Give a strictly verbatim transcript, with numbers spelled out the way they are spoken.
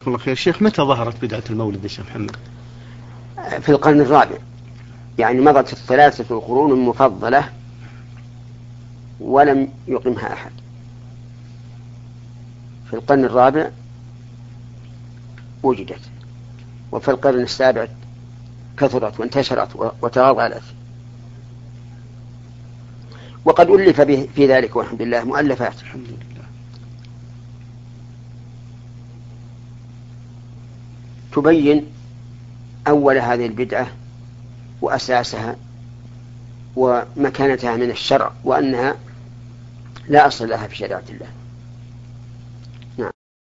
الله خير شيخ، متى ظهرت بدعة المولد يا شيخ محمد؟ في القرن الرابع، يعني مضت الثلاثة القرون المفضلة ولم يقمها أحد. في القرن الرابع وجدت، وفي القرن السابع كثرت وانتشرت وتغلغلت، وقد ألف في ذلك والحمد لله مؤلفات الحمد لله تبين أول هذه البدعة وأساسها ومكانتها من الشرع، وأنها لا أصل لها في شريعة الله.